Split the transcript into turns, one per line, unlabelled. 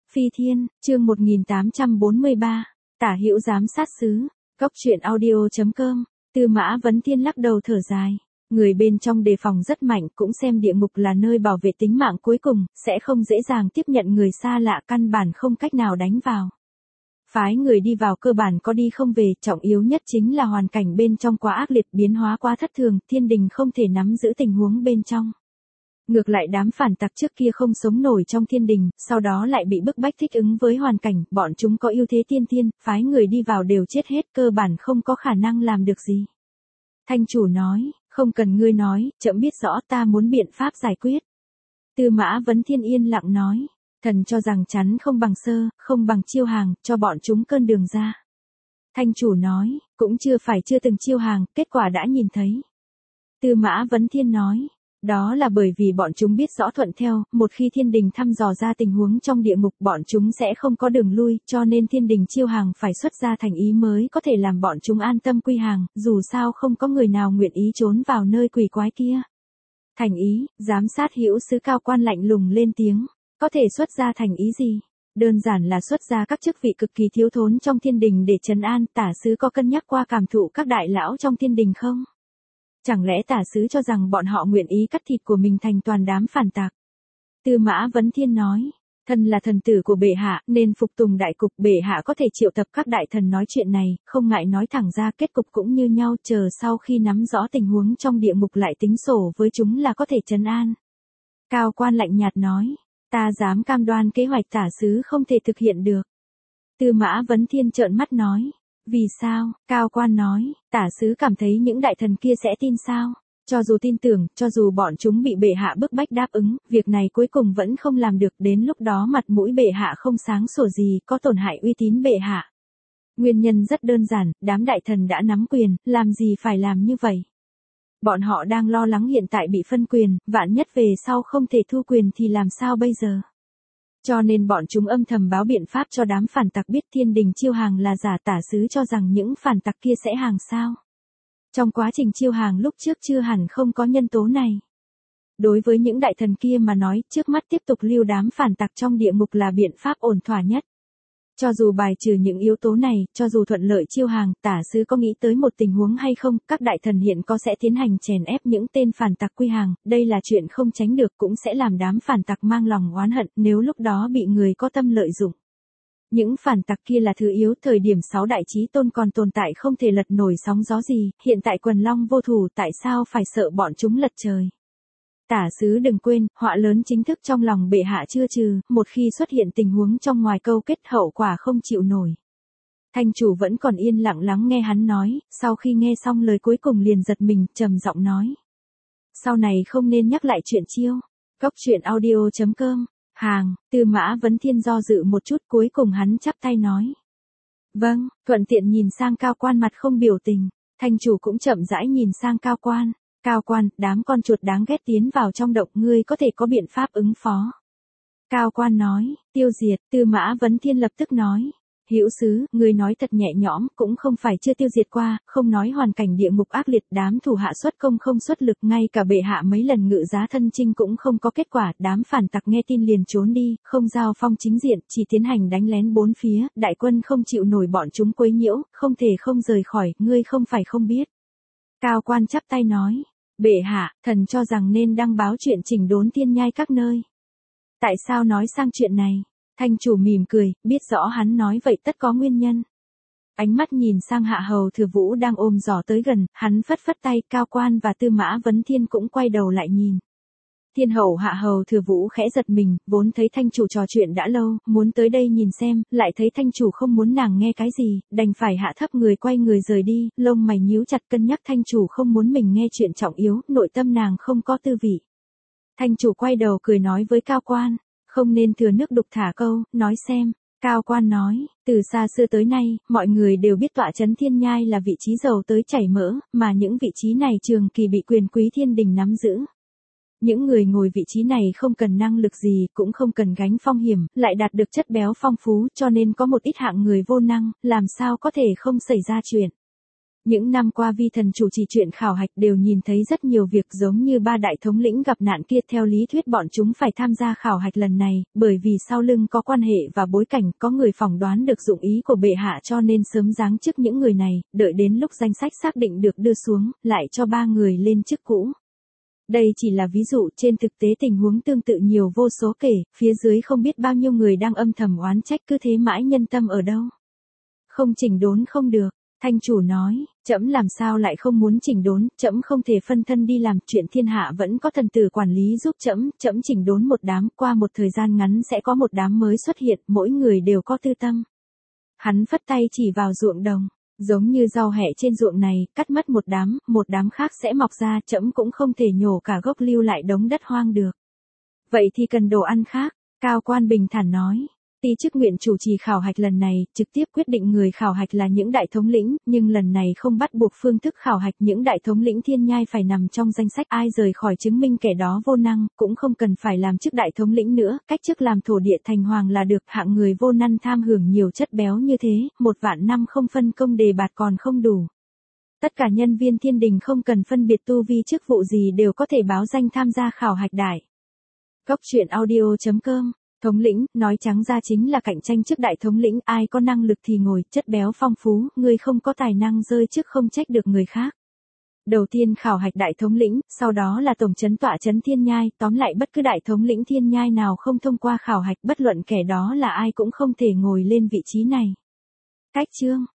Phi Thiên, chương 1843, Tả Hữu giám sát sứ, Cốc truyện audio.com, Tư Mã Vấn Thiên lắc đầu thở dài. Người bên trong đề phòng rất mạnh, cũng xem địa ngục là nơi bảo vệ tính mạng cuối cùng, sẽ không dễ dàng tiếp nhận người xa lạ, căn bản không cách nào đánh vào. Phái người đi vào cơ bản có đi không về, trọng yếu nhất chính là hoàn cảnh bên trong quá ác liệt, biến hóa quá thất thường, thiên đình không thể nắm giữ tình huống bên trong. Ngược lại đám phản tặc trước kia không sống nổi trong thiên đình, sau đó lại bị bức bách thích ứng với hoàn cảnh, bọn chúng có ưu thế tiên thiên, phái người đi vào đều chết hết, cơ bản không có khả năng làm được gì. Thanh chủ nói, không cần ngươi nói, trẫm biết rõ, ta muốn biện pháp giải quyết. Tư Mã Vấn Thiên yên lặng nói, thần cho rằng chắn không bằng sơ, không bằng chiêu hàng, cho bọn chúng cơn đường ra. Thanh chủ nói, cũng chưa từng chiêu hàng, kết quả đã nhìn thấy. Tư Mã Vấn Thiên nói, đó là bởi vì bọn chúng biết rõ thuận theo, một khi thiên đình thăm dò ra tình huống trong địa ngục bọn chúng sẽ không có đường lui, cho nên thiên đình chiêu hàng phải xuất ra thành ý mới có thể làm bọn chúng an tâm quy hàng, dù sao không có người nào nguyện ý trốn vào nơi quỷ quái kia. Thành ý, giám sát hữu sứ Cao Quan lạnh lùng lên tiếng, có thể xuất ra thành ý gì? Đơn giản là xuất ra các chức vị cực kỳ thiếu thốn trong thiên đình để trấn an. Tả sứ có cân nhắc qua cảm thụ các đại lão trong thiên đình không? Chẳng lẽ tả sứ cho rằng bọn họ nguyện ý cắt thịt của mình thành toàn đám phản tặc? Tư Mã Vấn Thiên nói, thần là thần tử của bệ hạ, nên phục tùng đại cục, bệ hạ có thể triệu tập các đại thần nói chuyện này, không ngại nói thẳng ra, kết cục cũng như nhau, chờ sau khi nắm rõ tình huống trong địa ngục lại tính sổ với chúng là có thể trấn an. Cao Quan lạnh nhạt nói, ta dám cam đoan kế hoạch tả sứ không thể thực hiện được. Tư Mã Vấn Thiên trợn mắt nói, vì sao? Cao Quan nói, tả sứ cảm thấy những đại thần kia sẽ tin sao? Cho dù tin tưởng, cho dù bọn chúng bị bệ hạ bức bách đáp ứng, việc này cuối cùng vẫn không làm được, đến lúc đó mặt mũi bệ hạ không sáng sủa gì, có tổn hại uy tín bệ hạ. Nguyên nhân rất đơn giản, đám đại thần đã nắm quyền, làm gì phải làm như vậy? Bọn họ đang lo lắng hiện tại bị phân quyền, vạn nhất về sau không thể thu quyền thì làm sao bây giờ? Cho nên bọn chúng âm thầm báo biện pháp cho đám phản tặc biết thiên đình chiêu hàng là giả. Tả sứ cho rằng những phản tặc kia sẽ hàng sao? Trong quá trình chiêu hàng lúc trước chưa hẳn không có nhân tố này. Đối với những đại thần kia mà nói, trước mắt tiếp tục lưu đám phản tặc trong địa ngục là biện pháp ổn thỏa nhất. Cho dù bài trừ những yếu tố này, cho dù thuận lợi chiêu hàng, tả sứ có nghĩ tới một tình huống hay không, các đại thần hiện có sẽ tiến hành chèn ép những tên phản tặc quy hàng, đây là chuyện không tránh được, cũng sẽ làm đám phản tặc mang lòng oán hận, nếu lúc đó bị người có tâm lợi dụng. Những phản tặc kia là thứ yếu, thời điểm 6 đại chí tôn còn tồn tại không thể lật nổi sóng gió gì, hiện tại quần long vô thủ, tại sao phải sợ bọn chúng lật trời? Tả sứ đừng quên, họa lớn chính thức trong lòng bệ hạ chưa trừ, một khi xuất hiện tình huống trong ngoài câu kết hậu quả không chịu nổi. Thanh chủ vẫn còn yên lặng lắng nghe hắn nói, sau khi nghe xong lời cuối cùng liền giật mình, trầm giọng nói. Sau này không nên nhắc lại chuyện chiêu. Cốc truyện audio.com, hàng, Tư Mã Vấn Thiên do dự một chút, cuối cùng hắn chắp tay nói. Vâng, thuận tiện nhìn sang Cao Quan mặt không biểu tình, thanh chủ cũng chậm rãi nhìn sang Cao Quan. Cao Quan, đám con chuột đáng ghét tiến vào trong động, ngươi có thể có biện pháp ứng phó. Cao Quan nói, tiêu diệt. Tư Mã Vấn Thiên lập tức nói, hữu sứ, ngươi nói thật nhẹ nhõm, cũng không phải chưa tiêu diệt qua, không nói hoàn cảnh địa ngục ác liệt, đám thủ hạ xuất công không xuất lực, ngay cả bệ hạ mấy lần ngự giá thân chinh cũng không có kết quả, đám phản tặc nghe tin liền trốn đi, không giao phong chính diện, chỉ tiến hành đánh lén bốn phía, đại quân không chịu nổi bọn chúng quấy nhiễu, không thể không rời khỏi, ngươi không phải không biết. Cao Quan chắp tay nói, bệ hạ, thần cho rằng nên đăng báo chuyện chỉnh đốn thiên nhai các nơi. Tại sao nói sang chuyện này? Thanh chủ mỉm cười, biết rõ hắn nói vậy tất có nguyên nhân. Ánh mắt nhìn sang Hạ Hầu Thừa Vũ đang ôm giỏ tới gần, hắn phất phất tay, Cao Quan và Tư Mã Vấn Thiên cũng quay đầu lại nhìn. Thiên hậu Hạ Hầu Thừa Vũ khẽ giật mình, vốn thấy thanh chủ trò chuyện đã lâu, muốn tới đây nhìn xem, lại thấy thanh chủ không muốn nàng nghe cái gì, đành phải hạ thấp người quay người rời đi, lông mày nhíu chặt cân nhắc thanh chủ không muốn mình nghe chuyện trọng yếu, nội tâm nàng không có tư vị. Thanh chủ quay đầu cười nói với Cao Quan, không nên thừa nước đục thả câu, nói xem. Cao Quan nói, từ xa xưa tới nay, mọi người đều biết tọa trấn thiên nhai là vị trí giàu tới chảy mỡ, mà những vị trí này trường kỳ bị quyền quý thiên đình nắm giữ. Những người ngồi vị trí này không cần năng lực gì, cũng không cần gánh phong hiểm, lại đạt được chất béo phong phú, cho nên có một ít hạng người vô năng, làm sao có thể không xảy ra chuyện. Những năm qua vi thần chủ trì chuyện khảo hạch đều nhìn thấy rất nhiều việc giống như ba đại thống lĩnh gặp nạn kia. Theo lý thuyết bọn chúng phải tham gia khảo hạch lần này, bởi vì sau lưng có quan hệ và bối cảnh, có người phỏng đoán được dụng ý của bệ hạ cho nên sớm giáng chức những người này, đợi đến lúc danh sách xác định được đưa xuống, lại cho ba người lên chức cũ. Đây chỉ là ví dụ, trên thực tế tình huống tương tự nhiều vô số kể, phía dưới không biết bao nhiêu người đang âm thầm oán trách, cứ thế mãi nhân tâm ở đâu. Không chỉnh đốn không được. Thanh chủ nói, trẫm làm sao lại không muốn chỉnh đốn, trẫm không thể phân thân đi làm chuyện, thiên hạ vẫn có thần tử quản lý giúp trẫm, trẫm chỉnh đốn một đám, qua một thời gian ngắn sẽ có một đám mới xuất hiện, mỗi người đều có tư tâm. Hắn phất tay chỉ vào ruộng đồng, giống như rau hẹ trên ruộng này, cắt mất một đám khác sẽ mọc ra, trẫm cũng không thể nhổ cả gốc lưu lại đống đất hoang được. Vậy thì cần đồ ăn khác, Cao Quan bình thản nói. Ti chức nguyện chủ trì khảo hạch lần này, trực tiếp quyết định người khảo hạch là những đại thống lĩnh, nhưng lần này không bắt buộc phương thức khảo hạch, những đại thống lĩnh thiên nhai phải nằm trong danh sách, ai rời khỏi chứng minh kẻ đó vô năng, cũng không cần phải làm chức đại thống lĩnh nữa, cách chức làm thổ địa thành hoàng là được. Hạng người vô năng tham hưởng nhiều chất béo như thế, 1.000 năm không phân công đề bạt còn không đủ. Tất cả nhân viên thiên đình không cần phân biệt tu vi chức vụ gì đều có thể báo danh tham gia khảo hạch đại. Cốc truyện audio.com. Thống lĩnh, nói trắng ra chính là cạnh tranh chức đại thống lĩnh, ai có năng lực thì ngồi, chất béo phong phú, người không có tài năng rơi chức không trách được người khác. Đầu tiên khảo hạch đại thống lĩnh, sau đó là tổng trấn tọa trấn thiên nhai, tóm lại bất cứ đại thống lĩnh thiên nhai nào không thông qua khảo hạch, bất luận kẻ đó là ai cũng không thể ngồi lên vị trí này. Cách chương